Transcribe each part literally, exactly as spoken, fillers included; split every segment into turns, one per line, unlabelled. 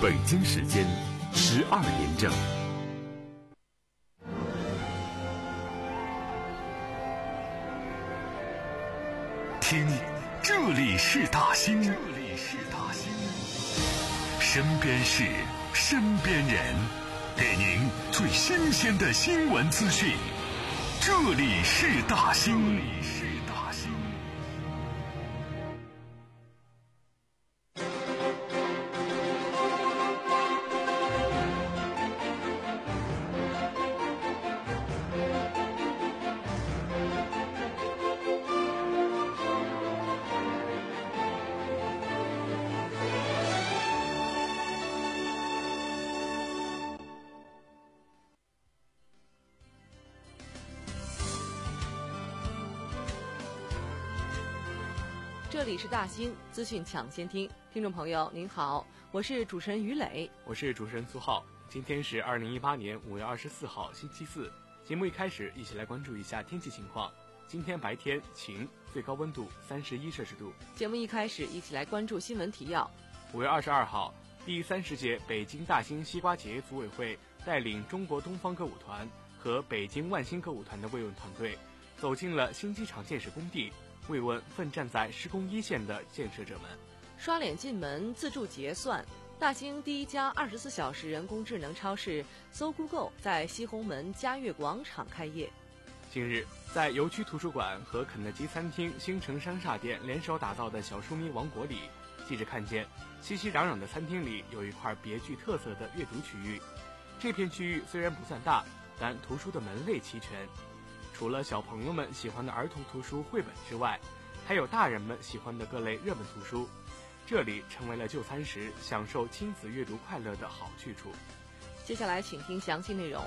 北京时间十二点整。听，这里是大兴，这里是大兴，身边事，身边人，给您最新鲜的新闻资讯。这里是大兴，这里是大兴。
这里是大兴资讯抢先听，听众朋友您好，我是主持人于磊，
我是主持人苏浩。今天是二零一八年五月二十四号星期四，节目一开始一起来关注一下天气情况。今天白天晴，最高温度三十一摄氏度。
节目一开始一起来关注新闻提要。
五月二十二号，第三十届北京大兴西瓜节组委会带领中国东方歌舞团和北京万兴歌舞团的慰问团队走进了新机场建设工地，慰问奋战在施工一线的建设者们。
刷脸进门，自助结算。大兴第一家二十四小时人工智能超市搜 Google 在西红门嘉悦广场开业。
近日，在邮区图书馆和肯德基餐厅星城商厦店联手打造的小书迷王国里，记者看见熙熙攘攘的餐厅里有一块别具特色的阅读区域。这片区域虽然不算大，但图书的门类齐全。除了小朋友们喜欢的儿童图书绘本之外，还有大人们喜欢的各类热门图书，这里成为了就餐时享受亲子阅读快乐的好去处。
接下来请听详细内容。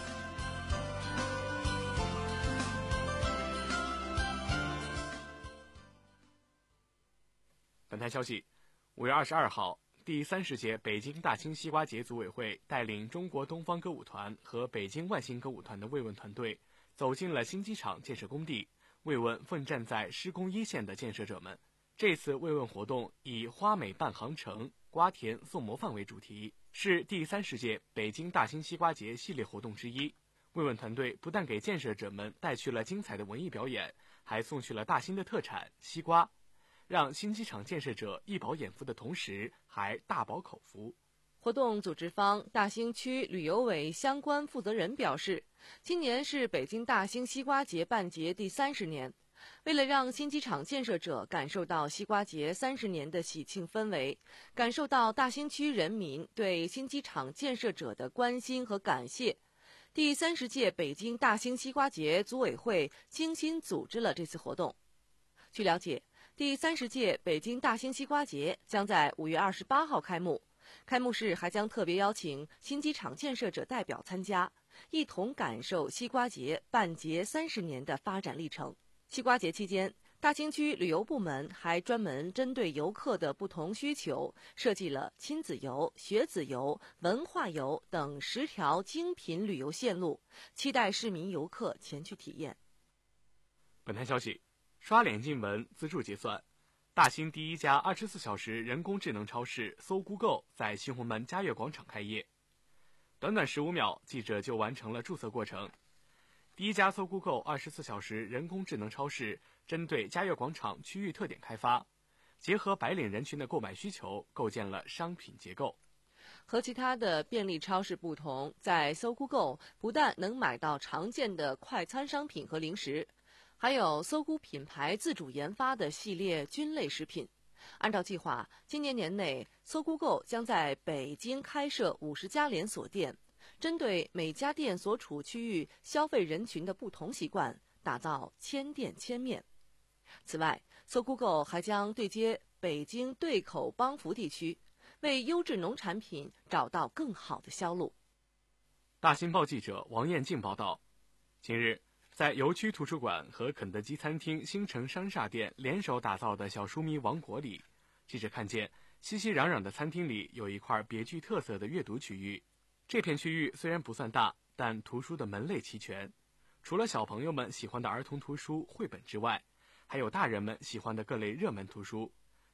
本台消息，五月二十二号，第三十届北京大兴西瓜节组委会带领中国东方歌舞团和北京万兴歌舞团的慰问团队走进了新机场建设工地，慰问奋战在施工一线的建设者们。这次慰问活动以花美伴航程，瓜田送模范为主题，是第三十届北京大兴西瓜节系列活动之一。慰问团队不但给建设者们带去了精彩的文艺表演，还送去了大兴的特产西瓜，让新机场建设者一饱眼福的同时还大饱口福。
活动组织方大兴区旅游委相关负责人表示，今年是北京大兴西瓜节办节第三十年，为了让新机场建设者感受到西瓜节三十年的喜庆氛围，感受到大兴区人民对新机场建设者的关心和感谢，第三十届北京大兴西瓜节组委会精心组织了这次活动。据了解，第三十届北京大兴西瓜节将在五月二十八号开幕，开幕式还将特别邀请新机场建设者代表参加，一同感受西瓜节办节三十年的发展历程。西瓜节期间，大兴区旅游部门还专门针对游客的不同需求，设计了亲子游、学子游、文化游等十条精品旅游线路，期待市民游客前去体验。
本台消息，刷脸进门，自助结算。大兴第一家二十四小时人工智能超市搜 Google 在西红门嘉悦广场开业。短短十五秒，记者就完成了注册过程。第一家搜 Google 二十四小时人工智能超市针对嘉悦广场区域特点开发，结合白领人群的购买需求，构建了商品结构。
和其他的便利超市不同，在搜 Google 不但能买到常见的快餐商品和零食，还有搜菇品牌自主研发的系列菌类食品。按照计划，今年年内搜 Google 将在北京开设五十家连锁店，针对每家店所处区域消费人群的不同习惯，打造千店千面。此外，搜 Google 还将对接北京对口帮扶地区，为优质农产品找到更好的销路。
大新报记者王艳静报道，近日，在邮区图书馆和肯德基餐厅星城商厦店联手打造的小书迷王国里，记者看见熙熙攘攘的餐厅里有一块别具特色的阅读区域。这片区域虽然不算大，但图书的门类齐全。除了小朋友们喜欢的儿童图书绘本之外，还有大人们喜欢的各类热门图书，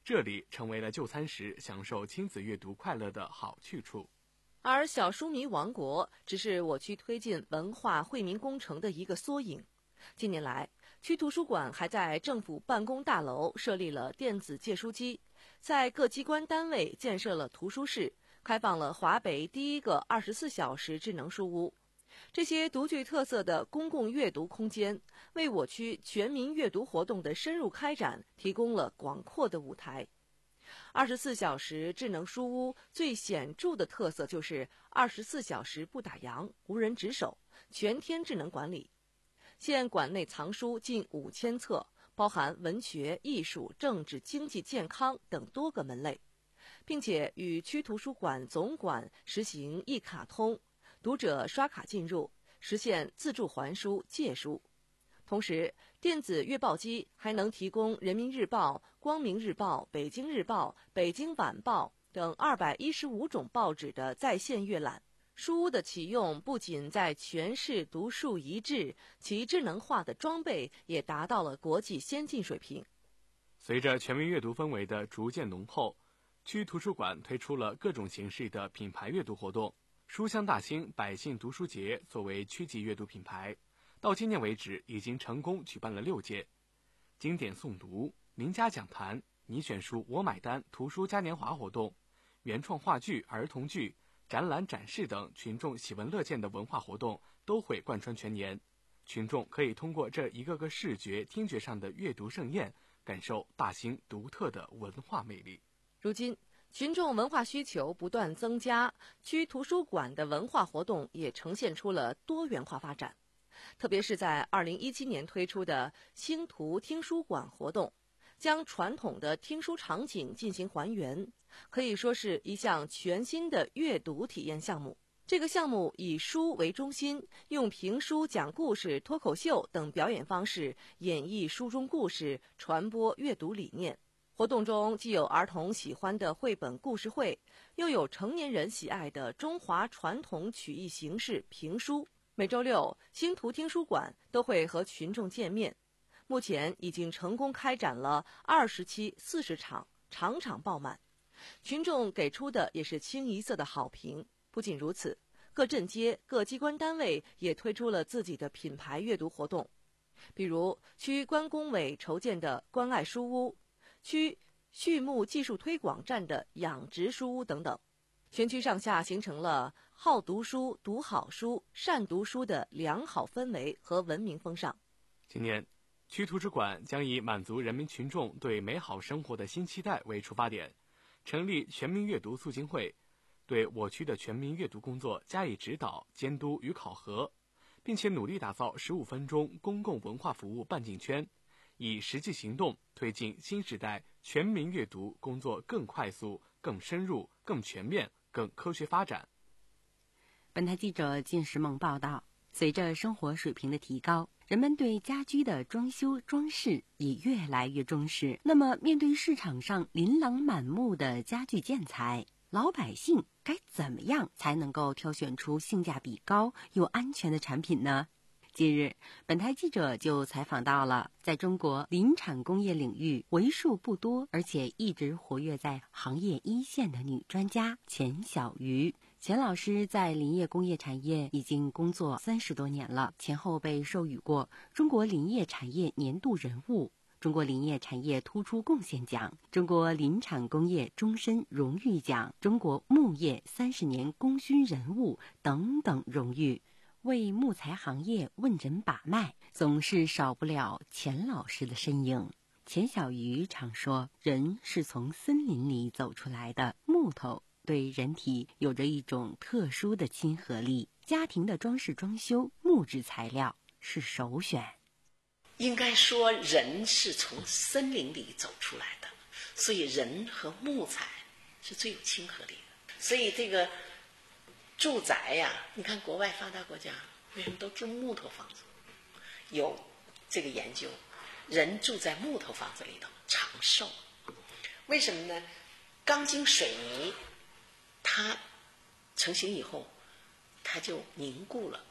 这里成为了就餐时享受亲子阅读快乐的好去处。
而小书迷王国只是我区推进文化惠民工程的一个缩影。近年来，区图书馆还在政府办公大楼设立了电子借书机，在各机关单位建设了图书室，开放了华北第一个二十四小时智能书屋。这些独具特色的公共阅读空间，为我区全民阅读活动的深入开展提供了广阔的舞台。二十四小时智能书屋最显著的特色就是二十四小时不打烊，无人值守，全天智能管理。现馆内藏书近五千册，包含文学、艺术、政治、经济、健康等多个门类，并且与区图书馆总馆实行一卡通，读者刷卡进入，实现自助还书、借书。同时，电子阅报机还能提供人民日报、光明日报、北京日报、北京晚报等二百一十五种报纸的在线阅览。书屋的启用不仅在全市独树一帜，其智能化的装备也达到了国际先进水平。
随着全民阅读氛围的逐渐浓厚，区图书馆推出了各种形式的品牌阅读活动。书香大兴百姓读书节作为区级阅读品牌，到今年为止已经成功举办了六届。经典诵读、名家讲坛、你选书我买单图书嘉年华活动、原创话剧、儿童剧、展览展示等群众喜闻乐见的文化活动都会贯穿全年。群众可以通过这一个个视觉、听觉上的阅读盛宴，感受大兴独特的文化魅力。
如今，群众文化需求不断增加，区图书馆的文化活动也呈现出了多元化发展。特别是在二零一七年推出的星图听书馆活动，将传统的听书场景进行还原，可以说是一项全新的阅读体验项目。这个项目以书为中心，用评书、讲故事、脱口秀等表演方式演绎书中故事，传播阅读理念。活动中既有儿童喜欢的绘本故事会，又有成年人喜爱的中华传统曲艺形式评书。每周六，星图听书馆都会和群众见面。目前已经成功开展了二十期四十场，场场爆满，群众给出的也是清一色的好评。不仅如此，各镇街、各机关单位也推出了自己的品牌阅读活动，比如区关工委筹建的关爱书屋，区畜牧技术推广站的养殖书屋等等。全区上下形成了好读书、读好书、善读书的良好氛围和文明风尚。
今年，区图书馆将以满足人民群众对美好生活的新期待为出发点，成立全民阅读促进会，对我区的全民阅读工作加以指导、监督与考核，并且努力打造十五分钟公共文化服务半径圈，以实际行动推进新时代全民阅读工作更快速、更深入、更全面、更科学发展。
本台记者金石梦报道，随着生活水平的提高，人们对家居的装修装饰也越来越重视。那么，面对市场上琳琅满目的家具建材，老百姓该怎么样才能够挑选出性价比高又安全的产品呢？近日，本台记者就采访到了在中国林产工业领域为数不多而且一直活跃在行业一线的女专家钱小瑜。钱老师在林业工业产业已经工作三十多年了，前后被授予过中国林业产业年度人物、中国林业产业突出贡献奖、中国林产工业终身荣誉奖、中国牧业三十年功勋人物等等荣誉，为木材行业问诊把脉，总是少不了钱老师的身影。钱小瑜常说，人是从森林里走出来的，木头对人体有着一种特殊的亲和力，家庭的装饰装修，木质材料是首选。
应该说人是从森林里走出来的，所以人和木材是最有亲和力的。所以这个住宅呀，你看国外发达国家为什么都住木头房子？有这个研究，人住在木头房子里头长寿。为什么呢？钢筋水泥它成型以后它就凝固了，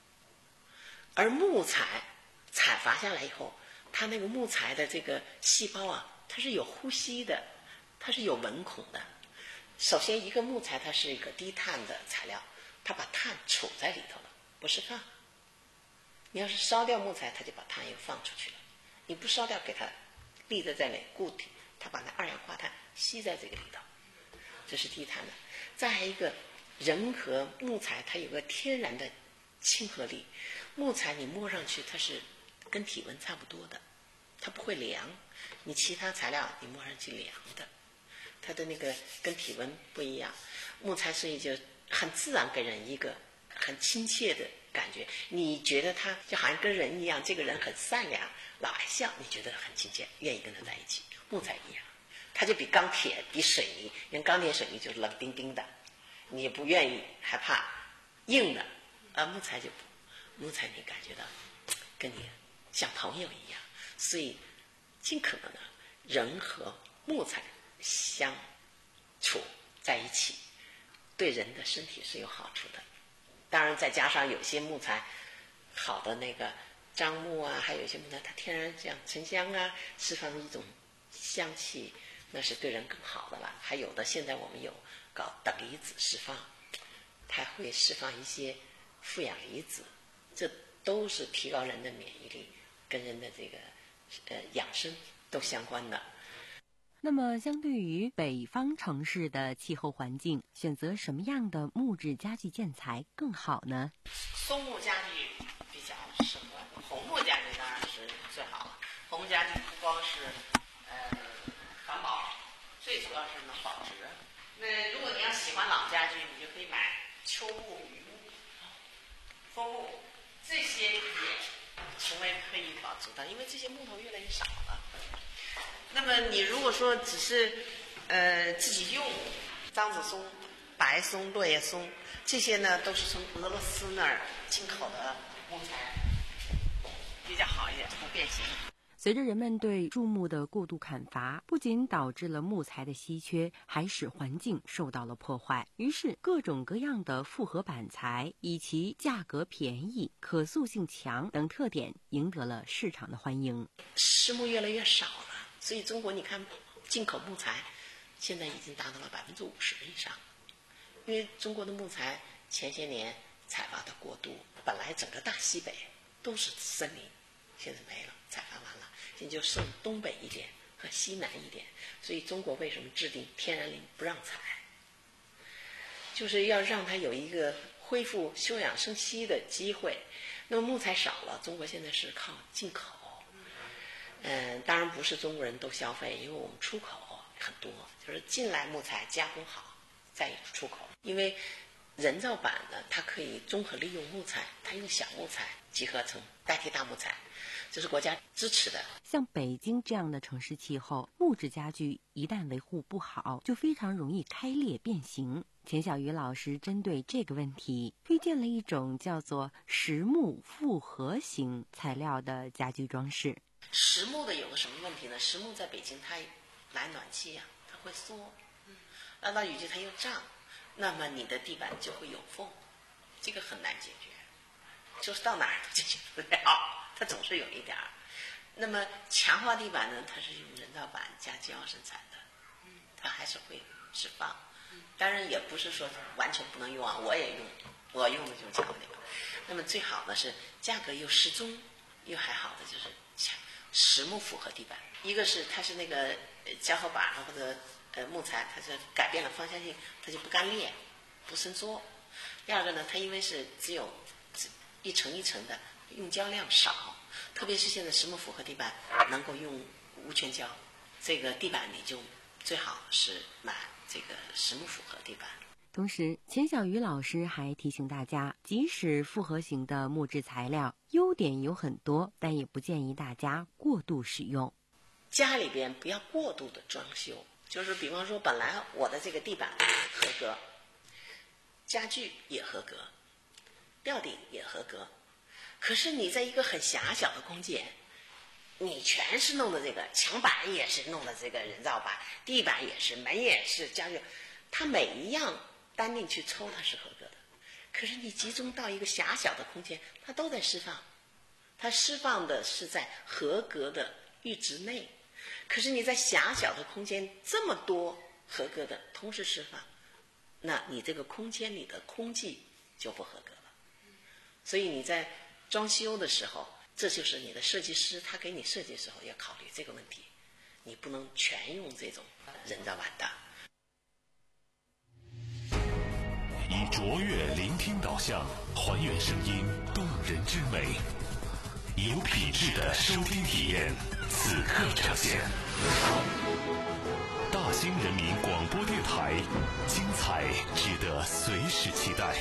而木材采伐下来以后，它那个木材的这个细胞啊它是有呼吸的，它是有纹孔的。首先，一个木材它是一个低碳的材料，它把碳储在里头了，不释放。你要是烧掉木材，它就把碳又放出去了。你不烧掉，给它立在在那固体，它把那二氧化碳吸在这个里头，这是低碳的。再一个，人和木材它有个天然的亲和力。木材你摸上去它是跟体温差不多的，它不会凉。你其他材料你摸上去凉的，它的那个跟体温不一样。木材所以就很自然给人一个很亲切的感觉，你觉得他就好像跟人一样，这个人很善良，老爱笑，你觉得很亲切，愿意跟他在一起。木材一样，他就比钢铁比水泥，因为钢铁水泥就是冷冰冰的，你也不愿意害怕硬的，而木材就不，木材你感觉到跟你像朋友一样。所以尽可能的人和木材相处在一起，对人的身体是有好处的。当然再加上有些木材好的那个樟木啊，还有一些木材它天然像沉香啊，释放一种香气，那是对人更好的了。还有的现在我们有搞等离子释放，它会释放一些负氧离子，这都是提高人的免疫力，跟人的这个呃养生都相关的。
那么相对于北方城市的气候环境，选择什么样的木质家具建材更好呢？
松木家具比较适合，红木家具当然是最好了。红木家具不光是呃环保，最主要是能保值。那如果你要喜欢老家具，你就可以买秋木、榆木、枫木，这些也成为可以保值的，因为这些木头越来越少了。那么你如果说只是呃自己用樟子松、白松、落叶松，这些呢都是从俄罗斯那儿进口的木材，比较好一点，不变形。
随着人们对树木的过度砍伐，不仅导致了木材的稀缺，还使环境受到了破坏。于是各种各样的复合板材以其价格便宜、可塑性强等特点赢得了市场的欢迎。
实木越来越少了，所以中国你看进口木材现在已经达到了百分之五十以上。因为中国的木材前些年采伐的过度，本来整个大西北都是森林，现在没了，采伐完了，现在就剩东北一点和西南一点。所以中国为什么制定天然林不让采，就是要让它有一个恢复休养生息的机会。那么木材少了，中国现在是靠进口。嗯，当然不是中国人都消费，因为我们出口很多，就是进来木材加工好再出口。因为人造板呢，它可以综合利用木材，它用小木材集合成代替大木材，这是国家支持的。
像北京这样的城市气候，木质家具一旦维护不好，就非常容易开裂变形。钱小鱼老师针对这个问题，推荐了一种叫做实木复合型材料的家居装饰。
实木的有个什么问题呢？实木在北京它来暖气呀、啊，它会缩，让到雨季它又胀，那么你的地板就会有缝，这个很难解决，就是到哪儿都解决不了，它总是有一点儿。那么强化地板呢，它是用人造板加胶生产的，它还是会释放。当然也不是说完全不能用啊，我也用，我用的就是强化地板。那么最好的是价格又适中，又还好的就是强实木复合地板。一个是它是那个胶合板或者呃木材，它是改变了方向性，它就不干裂，不伸缩。第二个呢，它因为是只有一层一层的，用胶量少，特别是现在实木复合地板能够用无圈胶，这个地板你就最好是买这个实木复合地板。
同时，钱小鱼老师还提醒大家，即使复合型的木质材料优点有很多，但也不建议大家过度使用。
家里边不要过度的装修，就是比方说本来我的这个地板合格，家具也合格，吊顶也合格，可是你在一个很狭小的空间，你全是弄的这个墙板也是弄的这个人造板，地板也是，门也是，家具它每一样单定去抽它是合格的，可是你集中到一个狭小的空间，它都在释放，它释放的是在合格的阈值内， 可是你在狭小的空间这么多合格的同时释放，那你这个空间里的空气就不合格了。所以你在装修的时候，这就是你的设计师他给你设计的时候要考虑这个问题，你不能全用这种人造碗的。
以卓越聆听导向，还原声音动人之美，有品质的收听体验，此刻呈现。大兴人民广播电台，精彩值得随时期待。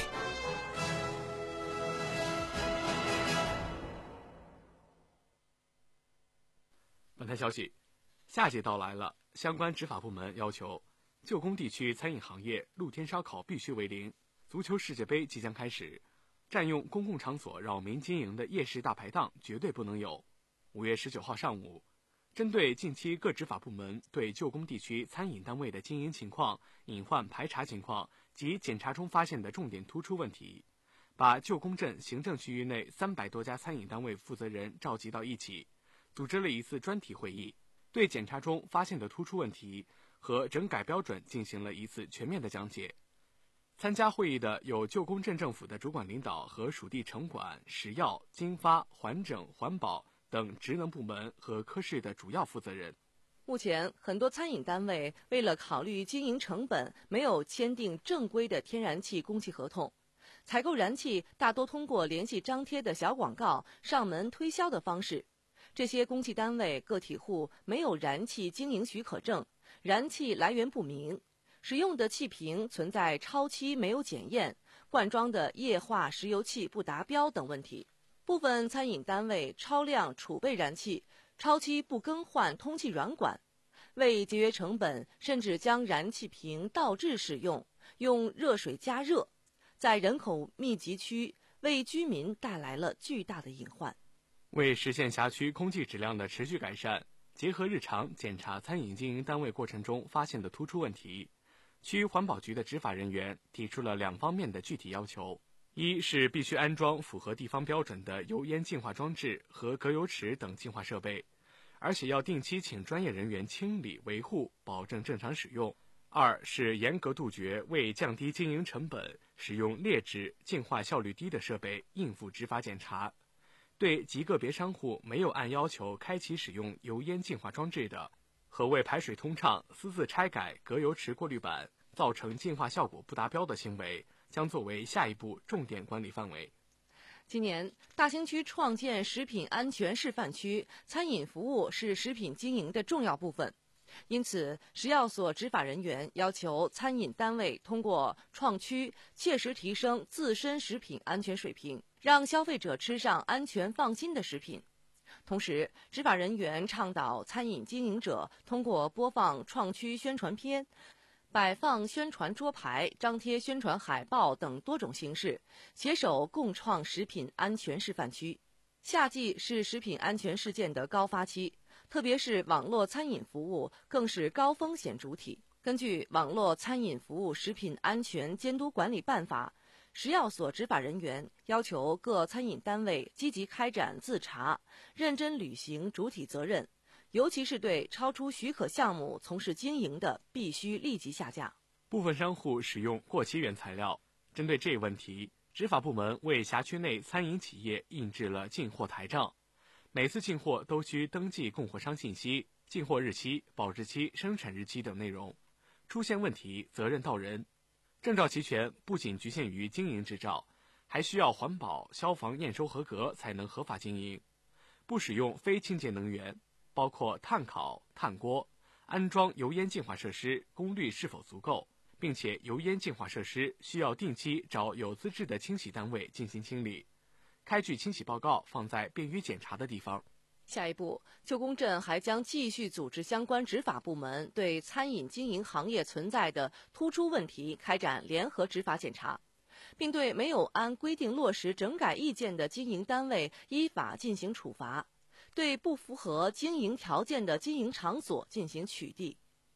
本台消息，夏季到来了，相关执法部门要求旧工地区餐饮行业露天烧烤必须为零。足球世界杯即将开始，占用公共场所扰民经营的夜市大排档绝对不能有。五月十九号上午，针对近期各执法部门对旧工地区餐饮单位的经营情况、隐患排查情况及检查中发现的重点突出问题，把旧工镇行政区域内三百多家餐饮单位负责人召集到一起，组织了一次专题会议，对检查中发现的突出问题和整改标准进行了一次全面的讲解。参加会议的有旧工镇政府的主管领导和属地城管、食药、经发、环整、环保等职能部门和科室的主要负责人。
目前，很多餐饮单位为了考虑经营成本，没有签订正规的天然气供气合同，采购燃气大多通过联系张贴的小广告、上门推销的方式。这些供气单位个体户没有燃气经营许可证，燃气来源不明，使用的气瓶存在超期没有检验，灌装的液化石油气不达标等问题。部分餐饮单位超量储备燃气，超期不更换通气软管，为节约成本，甚至将燃气瓶倒置使用，用热水加热，在人口密集区为居民带来了巨大的隐患。
为实现辖区空气质量的持续改善，结合日常检查餐饮经营单位过程中发现的突出问题，区环保局的执法人员提出了两方面的具体要求：一是必须安装符合地方标准的油烟净化装置和隔油池等净化设备，而且要定期请专业人员清理维护，保证正常使用；二是严格杜绝为降低经营成本，使用劣质、净化效率低的设备应付执法检查。对极个别商户没有按要求开启使用油烟净化装置的，和为排水通畅私自拆改隔油池过滤板，造成净化效果不达标的行为，将作为下一步重点管理范围。
今年，大兴区创建食品安全示范区，餐饮服务是食品经营的重要部分。因此，食药所执法人员要求餐饮单位通过创区切实提升自身食品安全水平，让消费者吃上安全放心的食品。同时，执法人员倡导餐饮经营者通过播放创区宣传片、摆放宣传桌牌、张贴宣传海报等多种形式，携手共创食品安全示范区。夏季是食品安全事件的高发期，特别是网络餐饮服务更是高风险主体。根据《网络餐饮服务食品安全监督管理办法》，食药所执法人员要求各餐饮单位积极开展自查，认真履行主体责任，尤其是对超出许可项目从事经营的，必须立即下架。
部分商户使用过期原材料，针对这一问题，执法部门为辖区内餐饮企业印制了进货台账，每次进货都需登记供货商信息、进货日期、保质期、生产日期等内容，出现问题责任到人。证照齐全不仅局限于经营执照，还需要环保、消防验收合格才能合法经营。不使用非清洁能源，包括炭烤、炭锅，安装油烟净化设施功率是否足够，并且油烟净化设施需要定期找有资质的清洗单位进行清理，开具清洗报告放在便于检查的地方。
下一步，旧工镇还将继续组织相关执法部门对餐饮经营行业存在的突出问题开展联合执法检查，并对没有按规定落实整改意见的经营单位依法进行处罚，对不符合经营条件的经营场所进行取缔。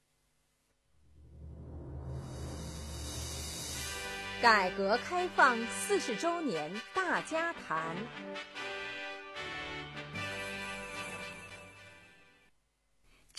改革开放四十周年大家谈。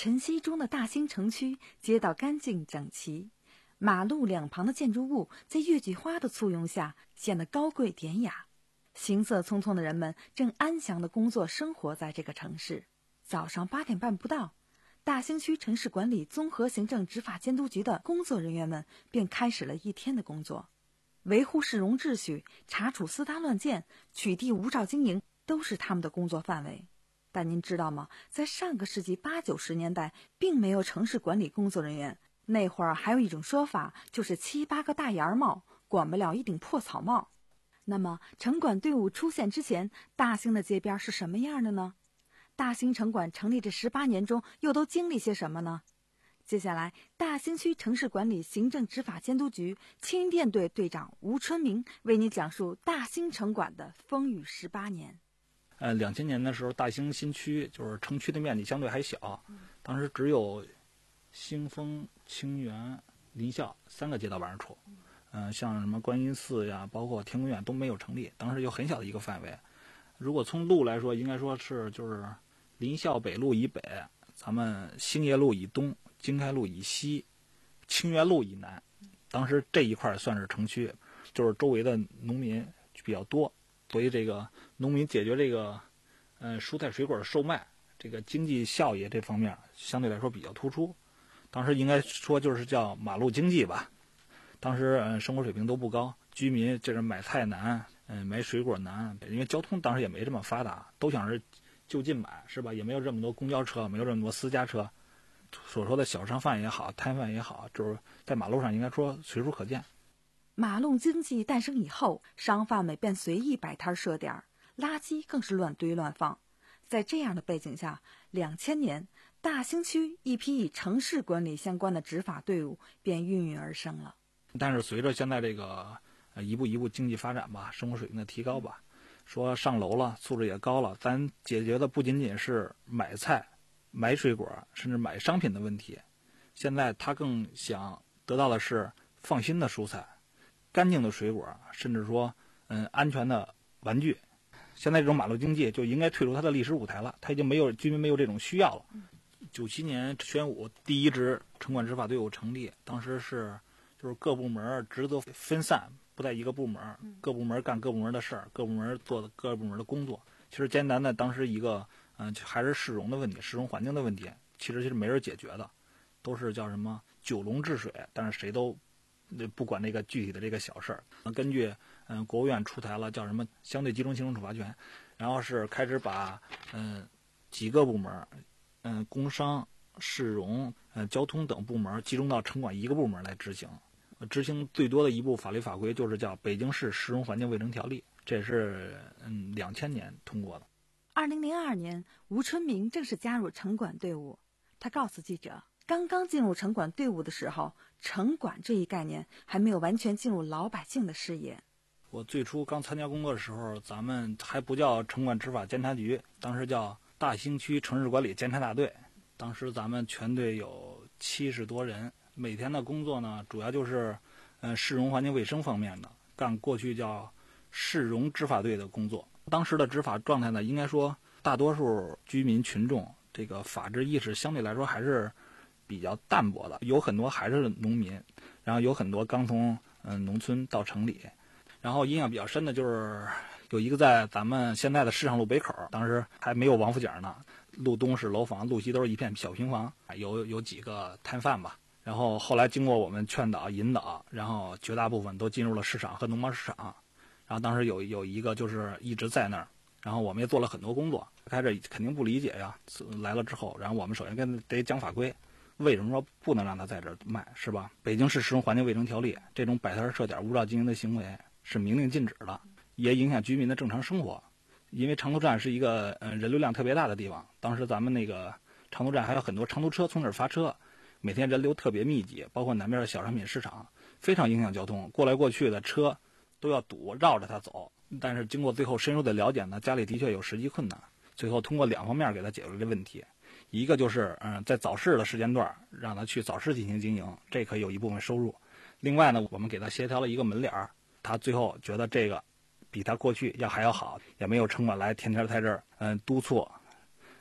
晨曦中的大兴城区，街道干净整齐，马路两旁的建筑物在月季花的簇拥下显得高贵典雅。行色匆匆的人们正安详地工作生活在这个城市。早上八点半不到，大兴区城市管理综合行政执法监督局的工作人员们便开始了一天的工作，维护市容秩序、查处私搭乱建、取缔无照经营都是他们的工作范围。但您知道吗？在上个世纪八九十年代，并没有城市管理工作人员。那会儿还有一种说法，就是七八个大檐帽管不了一顶破草帽。那么城管队伍出现之前，大兴的街边是什么样的呢？大兴城管成立这十八年中，又都经历些什么呢？接下来，大兴区城市管理行政执法监督局青云店队队长吴春明为你讲述大兴城管的风雨十八年。
呃，两千年的时候，大兴新区就是城区的面积相对还小，当时只有兴丰、清源、临校三个街道办事处。嗯、呃，像什么观音寺呀，包括天宫院都没有成立，当时有很小的一个范围。如果从路来说，应该说是就是临校北路以北，咱们兴业路以东，经开路以西，清源路以南，当时这一块算是城区，就是周围的农民比较多，所以这个农民解决这个呃蔬菜水果的售卖，这个经济效益这方面相对来说比较突出。当时应该说就是叫马路经济吧。当时呃生活水平都不高，居民这是买菜难，嗯、呃、买水果难，因为交通当时也没这么发达，都想是就近买，是吧？也没有这么多公交车，没有这么多私家车。所说的小商贩也好，摊贩也好，就是在马路上应该说随处可见。
马路经济诞生以后，商贩们便随意摆摊设点，垃圾更是乱堆乱放。在这样的背景下，两千年，大兴区一批与城市管理相关的执法队伍便孕育而生了。
但是随着现在这个呃一步一步经济发展吧，生活水平的提高吧，说上楼了，素质也高了，咱解决的不仅仅是买菜、买水果，甚至买商品的问题。现在他更想得到的是放心的蔬菜、干净的水果，甚至说嗯安全的玩具。现在这种马路经济就应该退出它的历史舞台了，它已经没有居民没有这种需要了。九七年宣武第一支城管执法队伍成立，当时是就是各部门职责分散，不在一个部门，各部门干各部门的事儿，各部门做的各部门的工作。其实艰难的当时一个嗯、呃、还是市容的问题，市容环境的问题，其实是没人解决的，都是叫什么九龙治水，但是谁都不管这个具体的这个小事儿。根据嗯、呃、国务院出台了叫什么相对集中行政处罚权，然后是开始把嗯、呃、几个部门嗯、呃、工商、市容、呃交通等部门集中到城管一个部门来执行。执行最多的一部法律法规就是叫《北京市市容环境卫生条例》，这也是嗯两千年通过的。
二零零二年，吴春明正式加入城管队伍。他告诉记者，刚刚进入城管队伍的时候，城管这一概念还没有完全进入老百姓的视野。
我最初刚参加工作的时候，咱们还不叫城管执法监察局，当时叫大兴区城市管理监察大队。当时咱们全队有七十多人，每天的工作呢，主要就是呃市容环境卫生方面的，干过去叫市容执法队的工作。当时的执法状态呢，应该说大多数居民群众这个法治意识相对来说还是比较淡薄的，有很多还是农民，然后有很多刚从嗯、呃、农村到城里。然后印象比较深的就是有一个在咱们现在的市场路北口，当时还没有王府井呢，路东是楼房，路西都是一片小平房，有有几个摊贩吧。然后后来经过我们劝导引导，然后绝大部分都进入了市场和农贸市场。然后当时有有一个就是一直在那儿，然后我们也做了很多工作。开始肯定不理解呀，来了之后，然后我们首先跟得讲法规，为什么说不能让他在这儿卖，是吧？北京市市容环境卫生条例这种摆摊设点无照经营的行为是明令禁止的，也影响居民的正常生活。因为长途站是一个呃人流量特别大的地方，当时咱们那个长途站还有很多长途车从这儿发车，每天人流特别密集，包括南边的小商品市场，非常影响交通，过来过去的车都要堵，绕着它走。但是经过最后深入的了解呢，家里的确有实际困难，最后通过两方面给他解决这问题。一个就是嗯、呃，在早市的时间段让他去早市进行经营，这可以有一部分收入。另外呢，我们给他协调了一个门脸儿，他最后觉得这个比他过去要还要好，也没有城管来天天在这儿嗯督促，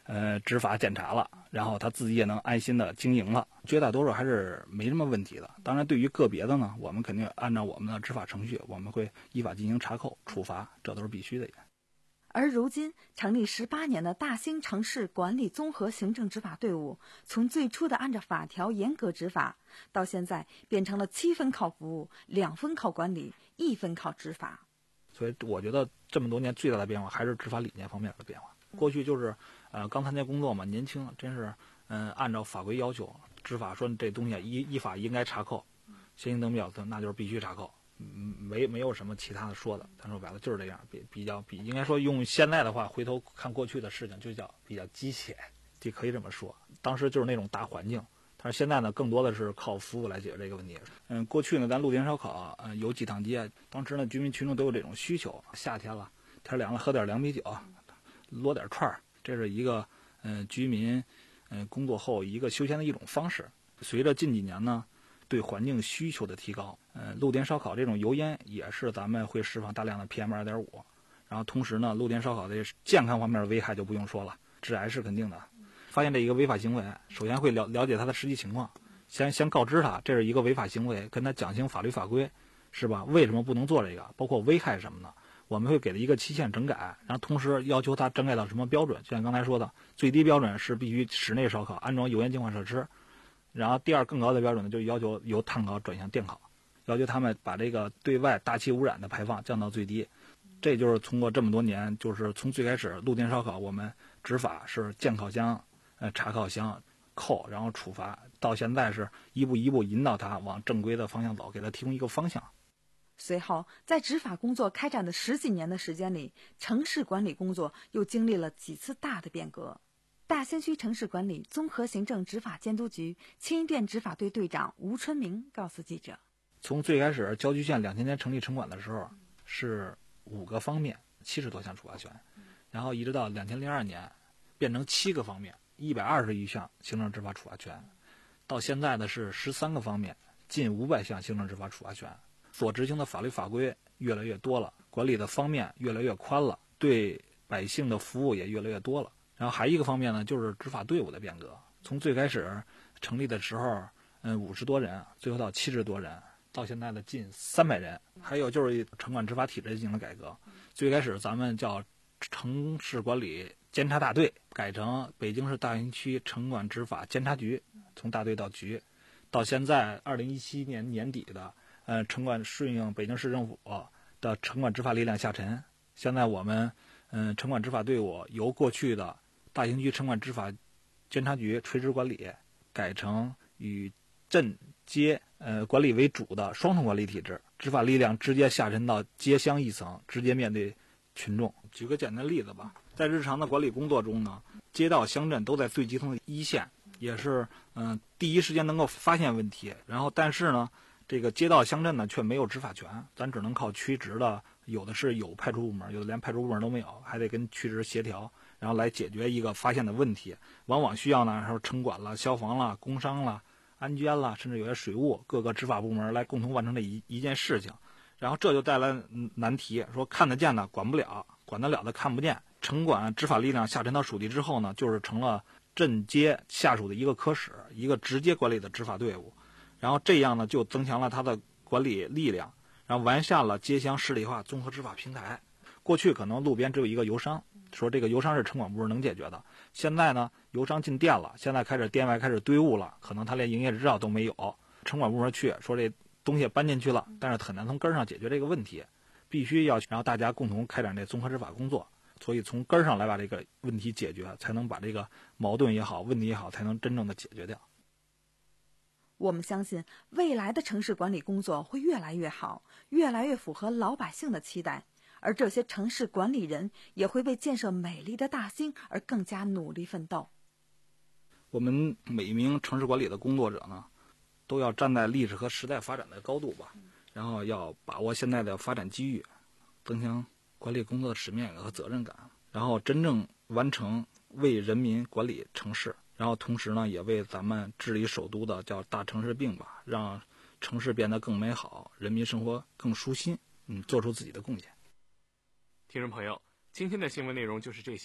呃执法检查了，然后他自己也能安心的经营了，绝大多数还是没什么问题的。当然对于个别的呢，我们肯定按照我们的执法程序，我们会依法进行查扣处罚，这都是必须的。
而如今成立十八年的大兴城市管理综合行政执法队伍，从最初的按照法条严格执法，到现在变成了七分靠服务，两分靠管理，一分靠执法。
所以我觉得这么多年最大的变化还是执法理念方面的变化。过去就是呃刚参加工作嘛，年轻，真是嗯、呃、按照法规要求执法，说这东西依依法应该查扣，先行等表的那就是必须查扣，嗯没没有什么其他的说的。咱说白了就是这样，比比较比应该说用现在的话回头看过去的事情就叫比较机械，就可以这么说。当时就是那种大环境。但是现在呢，更多的是靠服务来解决这个问题。嗯，过去呢，咱路边烧烤，嗯，有几趟街，当时呢，居民群众都有这种需求。夏天了，天凉了，喝点凉啤酒，摞点串儿，这是一个嗯居民嗯工作后一个休闲的一种方式。随着近几年呢，对环境需求的提高，嗯，路边烧烤这种油烟也是咱们会释放大量的 P M 二点五，然后同时呢，路边烧烤的健康方面的危害就不用说了，致癌是肯定的。发现这一个违法行为，首先会了了解他的实际情况，先先告知他这是一个违法行为，跟他讲清法律法规，是吧？为什么不能做这个？包括危害什么的，我们会给他一个期限整改，然后同时要求他整改到什么标准？就像刚才说的，最低标准是必须室内烧烤安装油烟净化设施，然后第二更高的标准呢，就要求由碳烤转向电烤，要求他们把这个对外大气污染的排放降到最低。这就是通过这么多年，就是从最开始路边烧烤我们执法是建烤箱。呃，查考箱扣，然后处罚，到现在是一步一步引导他往正规的方向走，给他提供一个方向。
随后，在执法工作开展的十几年的时间里，城市管理工作又经历了几次大的变革。大兴区城市管理综合行政执法监督局青衣店执法队队长吴春明告诉记者：
从最开始郊区县两千年成立城管的时候，是五个方面，七十多项处罚权，然后一直到两千零二年，变成七个方面。一百二十余项行政执法处罚权，到现在呢是十三个方面，近五百项行政执法处罚权。所执行的法律法规越来越多了，管理的方面越来越宽了，对百姓的服务也越来越多了。然后还一个方面呢，就是执法队伍的变革。从最开始成立的时候，嗯，五十多人，最后到七十多人，到现在的近三百人。还有就是城管执法体制进行了改革，最开始咱们叫城市管理监察大队，改成北京市大兴区城管执法监察局，从大队到局，到现在二零一七年年底的，呃，城管顺应北京市政府的城管执法力量下沉。现在我们，嗯、呃，城管执法队伍由过去的大兴区城管执法监察局垂直管理，改成以镇街呃管理为主的双重管理体制，执法力量直接下沉到街乡一层，直接面对群众。举个简单的例子吧。在日常的管理工作中呢，街道乡镇都在最基层的一线，也是嗯、呃、第一时间能够发现问题。然后但是呢，这个街道乡镇呢却没有执法权，咱只能靠区直的，有的是有派出部门，有的连派出部门都没有，还得跟区直协调，然后来解决一个发现的问题。往往需要呢，说城管了、消防了、工商了、安监了，甚至有些水务各个执法部门来共同完成这一一件事情。然后这就带来难题，说看得见的管不了，管得了的看不见。城管执法力量下沉到属地之后呢，就是成了镇街下属的一个科室，一个直接管理的执法队伍。然后这样呢，就增强了它的管理力量，然后完善了街乡市里化综合执法平台。过去可能路边只有一个油商，说这个油商是城管部门能解决的。现在呢，油商进店了，现在开始店外开始堆物了，可能他连营业执照都没有，城管部门去说这东西搬进去了，但是很难从根上解决这个问题，必须要然后大家共同开展这综合执法工作。所以从根上来把这个问题解决，才能把这个矛盾也好，问题也好，才能真正的解决掉。
我们相信未来的城市管理工作会越来越好，越来越符合老百姓的期待，而这些城市管理人也会为建设美丽的大兴而更加努力奋斗。
我们每一名城市管理的工作者呢，都要站在历史和时代发展的高度吧，然后要把握现在的发展机遇，增强管理工作的使命感和责任感，然后真正完成为人民管理城市，然后同时呢，也为咱们治理首都的叫大城市病吧，让城市变得更美好，人民生活更舒心，嗯，做出自己的贡献。
听众朋友，今天的新闻内容就是这些。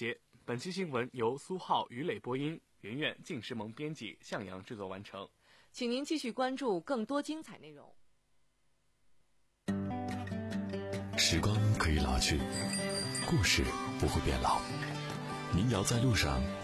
本期新闻由苏浩、于磊播音，圆圆、靳诗萌编辑，向阳制作完成。
请您继续关注更多精彩内容。
时光可以老去，故事不会变老。民谣在路上，